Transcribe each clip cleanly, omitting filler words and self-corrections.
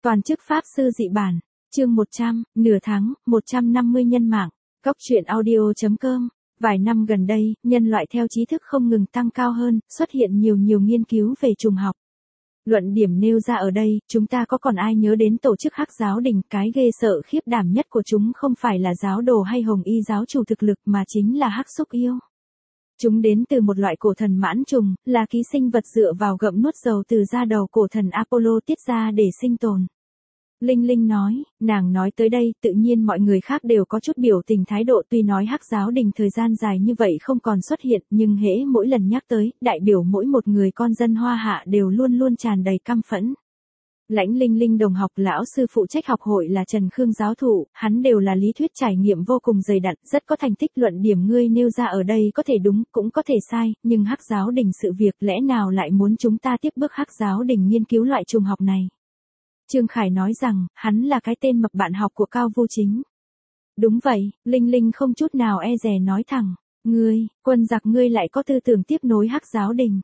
Toàn chức Pháp sư dị bản, chương 100, nửa tháng, 150 nhân mạng, góc truyện audio.com. Vài năm gần đây, nhân loại theo trí thức không ngừng tăng cao hơn, xuất hiện nhiều nghiên cứu về trùng học. Luận điểm nêu ra ở đây, chúng ta có còn ai nhớ đến tổ chức Hắc giáo đình, cái ghê sợ khiếp đảm nhất của chúng không phải là giáo đồ hay hồng y giáo chủ thực lực mà chính là Hắc xúc yêu. Chúng đến từ một loại cổ thần mãn trùng, là ký sinh vật dựa vào gặm nuốt dầu từ da đầu cổ thần Apollo tiết ra để sinh tồn. Linh Linh nói, nàng nói tới đây, tự nhiên mọi người khác đều có chút biểu tình thái độ, tuy nói Hắc giáo đình thời gian dài như vậy không còn xuất hiện, nhưng hễ mỗi lần nhắc tới, đại biểu mỗi một người con dân Hoa Hạ đều luôn tràn đầy căm phẫn. Lãnh Linh Linh đồng học lão sư phụ trách học hội là Trần Khương giáo thụ, hắn đều là lý thuyết trải nghiệm vô cùng dày dặn, rất có thành tích. Luận điểm ngươi nêu ra ở đây có thể đúng, cũng có thể sai, nhưng Hắc giáo đình sự việc lẽ nào lại muốn chúng ta tiếp bước Hắc giáo đình nghiên cứu loại trùng học này? Trương Khải nói rằng, hắn là cái tên mập bạn học của Cao Vô Chính. Đúng vậy, Linh Linh không chút nào e dè nói thẳng, ngươi, quân giặc ngươi lại có tư tưởng tiếp nối Hắc giáo đình.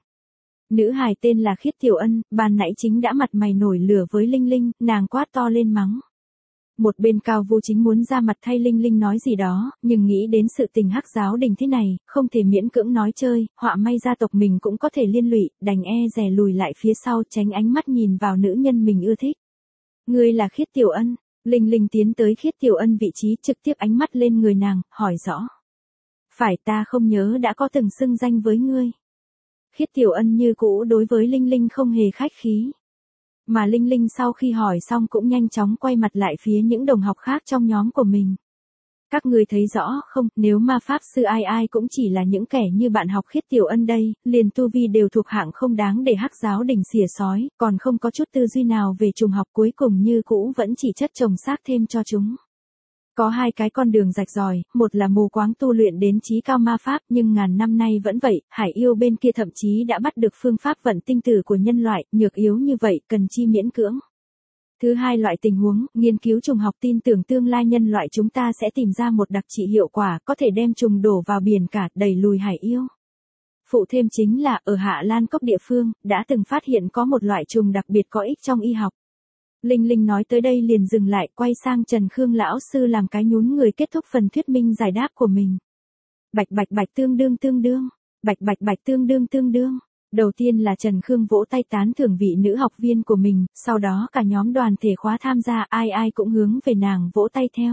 Nữ hài tên là Khiết Tiểu Ân, ban nãy chính đã mặt mày nổi lửa với Linh Linh, nàng quát to lên mắng. Một bên Cao Vô Chính muốn ra mặt thay Linh Linh nói gì đó, nhưng nghĩ đến sự tình Hắc giáo đình thế này, không thể miễn cưỡng nói chơi, họa may gia tộc mình cũng có thể liên lụy, đành e dè lùi lại phía sau tránh ánh mắt nhìn vào nữ nhân mình ưa thích. Ngươi là Khiết Tiểu Ân, Linh Linh tiến tới Khiết Tiểu Ân vị trí trực tiếp ánh mắt lên người nàng, hỏi rõ. Phải, ta không nhớ đã có từng xưng danh với ngươi. Khiết Tiểu Ân như cũ đối với Linh Linh không hề khách khí. Mà Linh Linh sau khi hỏi xong cũng nhanh chóng quay mặt lại phía những đồng học khác trong nhóm của mình. Các người thấy rõ không, nếu ma pháp sư ai cũng chỉ là những kẻ như bạn học Khiết Tiểu Ân đây, liền tu vi đều thuộc hạng không đáng để Hắc giáo đình xỉa xói, còn không có chút tư duy nào về trùng học, cuối cùng như cũ vẫn chỉ chất chồng xác thêm cho chúng. Có hai cái con đường rạch ròi, một là mù quáng tu luyện đến chí cao ma pháp, nhưng ngàn năm nay vẫn vậy, Hải yêu bên kia thậm chí đã bắt được phương pháp vận tinh tử của nhân loại, nhược yếu như vậy, cần chi miễn cưỡng. Thứ hai loại tình huống, nghiên cứu trùng học, tin tưởng tương lai nhân loại chúng ta sẽ tìm ra một đặc trị hiệu quả, có thể đem trùng đổ vào biển cả, đẩy lùi Hải yêu. Phụ thêm chính là, ở Hạ Lan Cốc địa phương, đã từng phát hiện có một loại trùng đặc biệt có ích trong y học. Linh Linh nói tới đây liền dừng lại, quay sang Trần Khương lão sư làm cái nhún người kết thúc phần thuyết minh giải đáp của mình. Bạch tương đương, bạch tương đương. Đầu tiên là Trần Khương vỗ tay tán thưởng vị nữ học viên của mình, sau đó cả nhóm đoàn thể khóa tham gia, ai cũng hướng về nàng vỗ tay theo.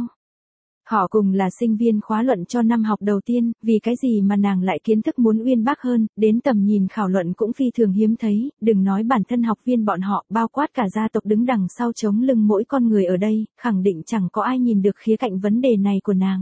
Họ cùng là sinh viên khóa luận cho năm học đầu tiên, vì cái gì mà nàng lại kiến thức muốn uyên bác hơn, đến tầm nhìn khảo luận cũng phi thường hiếm thấy, đừng nói bản thân học viên bọn họ, bao quát cả gia tộc đứng đằng sau chống lưng mỗi con người ở đây, khẳng định chẳng có ai nhìn được khía cạnh vấn đề này của nàng.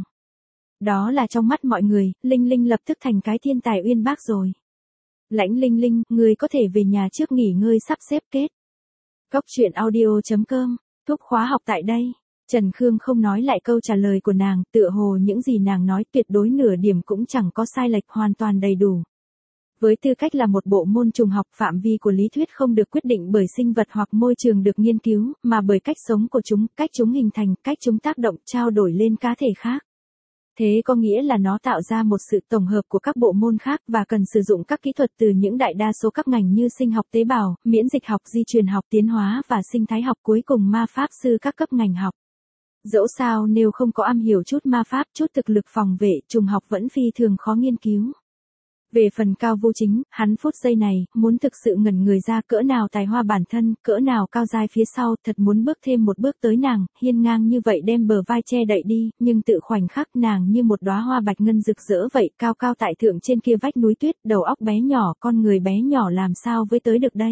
Đó là trong mắt mọi người, Linh Linh lập tức thành cái thiên tài uyên bác rồi. Lãnh Linh Linh, người có thể về nhà trước nghỉ ngơi sắp xếp kết. Góc truyện audio.com, thúc khóa học tại đây. Trần Khương không nói lại câu trả lời của nàng, tựa hồ những gì nàng nói tuyệt đối nửa điểm cũng chẳng có sai lệch, hoàn toàn đầy đủ. Với tư cách là một bộ môn trùng học, phạm vi của lý thuyết không được quyết định bởi sinh vật hoặc môi trường được nghiên cứu, mà bởi cách sống của chúng, cách chúng hình thành, cách chúng tác động, trao đổi lên cá thể khác. Thế có nghĩa là nó tạo ra một sự tổng hợp của các bộ môn khác và cần sử dụng các kỹ thuật từ những đại đa số các ngành như sinh học tế bào, miễn dịch học, di truyền học, tiến hóa và sinh thái học, cuối cùng ma pháp sư các cấp ngành học. Dẫu sao nếu không có am hiểu chút ma pháp, chút thực lực phòng vệ, trùng học vẫn phi thường khó nghiên cứu. Về phần Cao Vô Chính, hắn phút giây này, muốn thực sự ngẩn người ra cỡ nào tài hoa bản thân, cỡ nào cao giai phía sau, thật muốn bước thêm một bước tới nàng, hiên ngang như vậy đem bờ vai che đậy đi, nhưng tự khoảnh khắc nàng như một đóa hoa bạch ngân rực rỡ vậy, cao cao tại thượng trên kia vách núi tuyết, đầu óc bé nhỏ, con người bé nhỏ làm sao với tới được đây.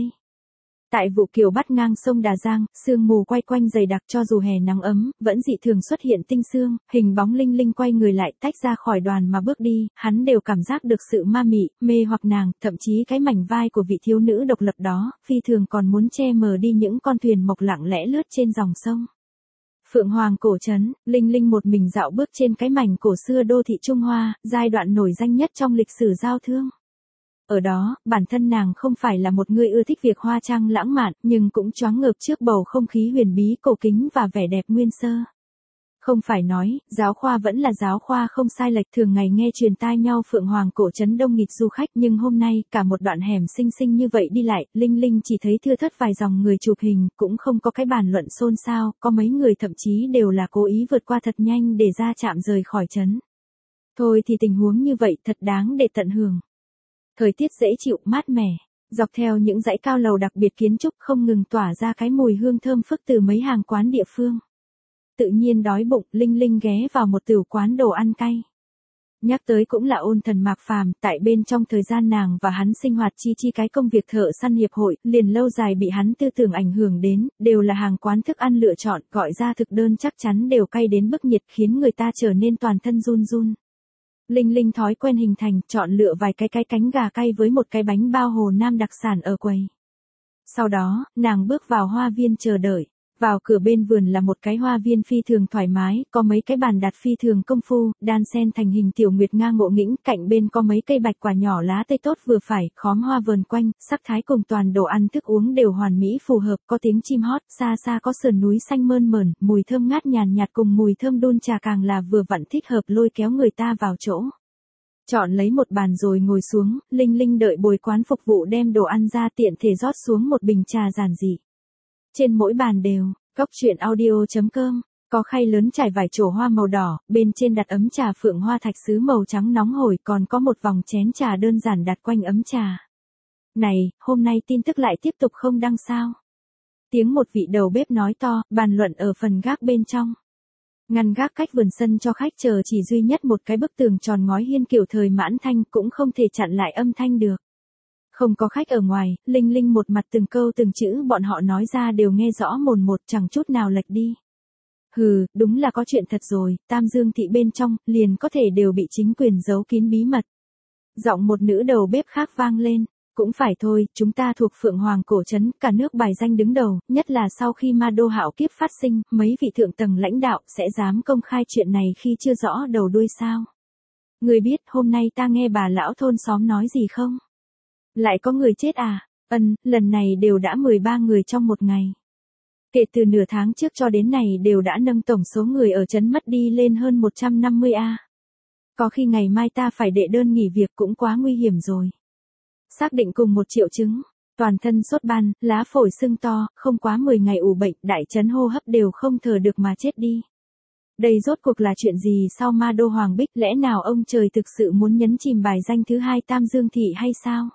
Tại Vũ Kiều bắt ngang sông Đà Giang, sương mù quay quanh dày đặc, cho dù hè nắng ấm, vẫn dị thường xuất hiện tinh sương, hình bóng Linh Linh quay người lại tách ra khỏi đoàn mà bước đi, hắn đều cảm giác được sự ma mị, mê hoặc nàng, thậm chí cái mảnh vai của vị thiếu nữ độc lập đó, phi thường còn muốn che mờ đi những con thuyền mộc lặng lẽ lướt trên dòng sông. Phượng Hoàng cổ trấn, Linh Linh một mình dạo bước trên cái mảnh cổ xưa đô thị Trung Hoa, giai đoạn nổi danh nhất trong lịch sử giao thương. Ở đó, bản thân nàng không phải là một người ưa thích việc hoa trang lãng mạn, nhưng cũng choáng ngợp trước bầu không khí huyền bí, cổ kính và vẻ đẹp nguyên sơ. Không phải nói, giáo khoa vẫn là giáo khoa không sai lệch, thường ngày nghe truyền tai nhau Phượng Hoàng cổ trấn đông nghịt du khách, nhưng hôm nay, cả một đoạn hẻm xinh xinh như vậy đi lại, Linh Linh chỉ thấy thưa thớt vài dòng người chụp hình, cũng không có cái bàn luận xôn xao, có mấy người thậm chí đều là cố ý vượt qua thật nhanh để ra chạm rời khỏi trấn. Thôi thì tình huống như vậy thật đáng để tận hưởng. Thời tiết dễ chịu, mát mẻ, dọc theo những dãy cao lầu đặc biệt kiến trúc không ngừng tỏa ra cái mùi hương thơm phức từ mấy hàng quán địa phương. Tự nhiên đói bụng, Linh Linh ghé vào một tửu quán đồ ăn cay. Nhắc tới cũng là Ôn Thần Mạc Phàm, tại bên trong thời gian nàng và hắn sinh hoạt chi cái công việc thợ săn hiệp hội, liền lâu dài bị hắn tư tưởng ảnh hưởng đến, đều là hàng quán thức ăn lựa chọn, gọi ra thực đơn chắc chắn đều cay đến bức nhiệt khiến người ta trở nên toàn thân run run. Linh Linh thói quen hình thành, chọn lựa vài cái cánh gà cay với một cái bánh bao Hồ Nam đặc sản ở quầy. Sau đó, nàng bước vào hoa viên chờ đợi. Vào cửa bên vườn là một cái hoa viên phi thường thoải mái, có mấy cái bàn đặt phi thường công phu, đan xen thành hình tiểu nguyệt nga ngộ nghĩnh, cạnh bên có mấy cây bạch quả nhỏ lá cây tốt vừa phải, khóm hoa vờn quanh, sắc thái cùng toàn đồ ăn thức uống đều hoàn mỹ phù hợp, có tiếng chim hót, xa xa có sườn núi xanh mơn mởn, mùi thơm ngát nhàn nhạt cùng mùi thơm đun trà càng là vừa vặn thích hợp lôi kéo người ta vào chỗ. Chọn lấy một bàn rồi ngồi xuống, Linh Linh đợi bồi quán phục vụ đem đồ ăn ra tiện thể rót xuống một bình trà giản dị. Trên mỗi bàn đều, góc chuyện audio.com, có khay lớn trải vải trổ hoa màu đỏ, bên trên đặt ấm trà phượng hoa thạch sứ màu trắng nóng hổi, còn có một vòng chén trà đơn giản đặt quanh ấm trà. Này, hôm nay tin tức lại tiếp tục không đăng sao? Tiếng một vị đầu bếp nói to, bàn luận ở phần gác bên trong. Ngăn gác cách vườn sân cho khách chờ chỉ duy nhất một cái bức tường tròn ngói hiên kiểu thời Mãn Thanh, cũng không thể chặn lại âm thanh được. Không có khách ở ngoài, Linh Linh một mặt từng câu từng chữ bọn họ nói ra đều nghe rõ mồn một, chẳng chút nào lệch đi. Hừ, đúng là có chuyện thật rồi, Tam Dương thị bên trong, liền có thể đều bị chính quyền giấu kín bí mật. Giọng một nữ đầu bếp khác vang lên, cũng phải thôi, chúng ta thuộc Phượng Hoàng cổ trấn, cả nước bài danh đứng đầu, nhất là sau khi ma đô hạo kiếp phát sinh, mấy vị thượng tầng lãnh đạo sẽ dám công khai chuyện này khi chưa rõ đầu đuôi sao. Người biết hôm nay ta nghe bà lão thôn xóm nói gì không? Lại có người chết à? Lần này đều đã 13 người trong một ngày. Kể từ nửa tháng trước cho đến này đều đã nâng tổng số người ở trấn mất đi lên hơn 150 a. Có khi ngày mai ta phải đệ đơn nghỉ việc cũng quá nguy hiểm rồi. Xác định cùng một triệu chứng, toàn thân sốt ban, lá phổi sưng to, không quá 10 ngày ủ bệnh, đại trấn hô hấp đều không thở được mà chết đi. Đây rốt cuộc là chuyện gì sau ma đô Hoàng Bích, lẽ nào ông trời thực sự muốn nhấn chìm bài danh thứ 2 Tam Dương thị hay sao?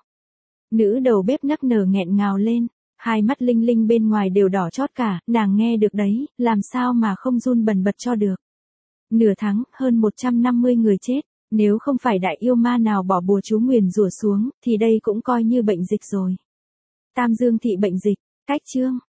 Nữ đầu bếp nức nở nghẹn ngào lên, hai mắt Linh Linh bên ngoài đều đỏ chót cả, nàng nghe được đấy, làm sao mà không run bần bật cho được. Nửa tháng, hơn 150 người chết, nếu không phải đại yêu ma nào bỏ bùa chú nguyền rủa xuống, thì đây cũng coi như bệnh dịch rồi. Tam Dương thị bệnh dịch, cách chương.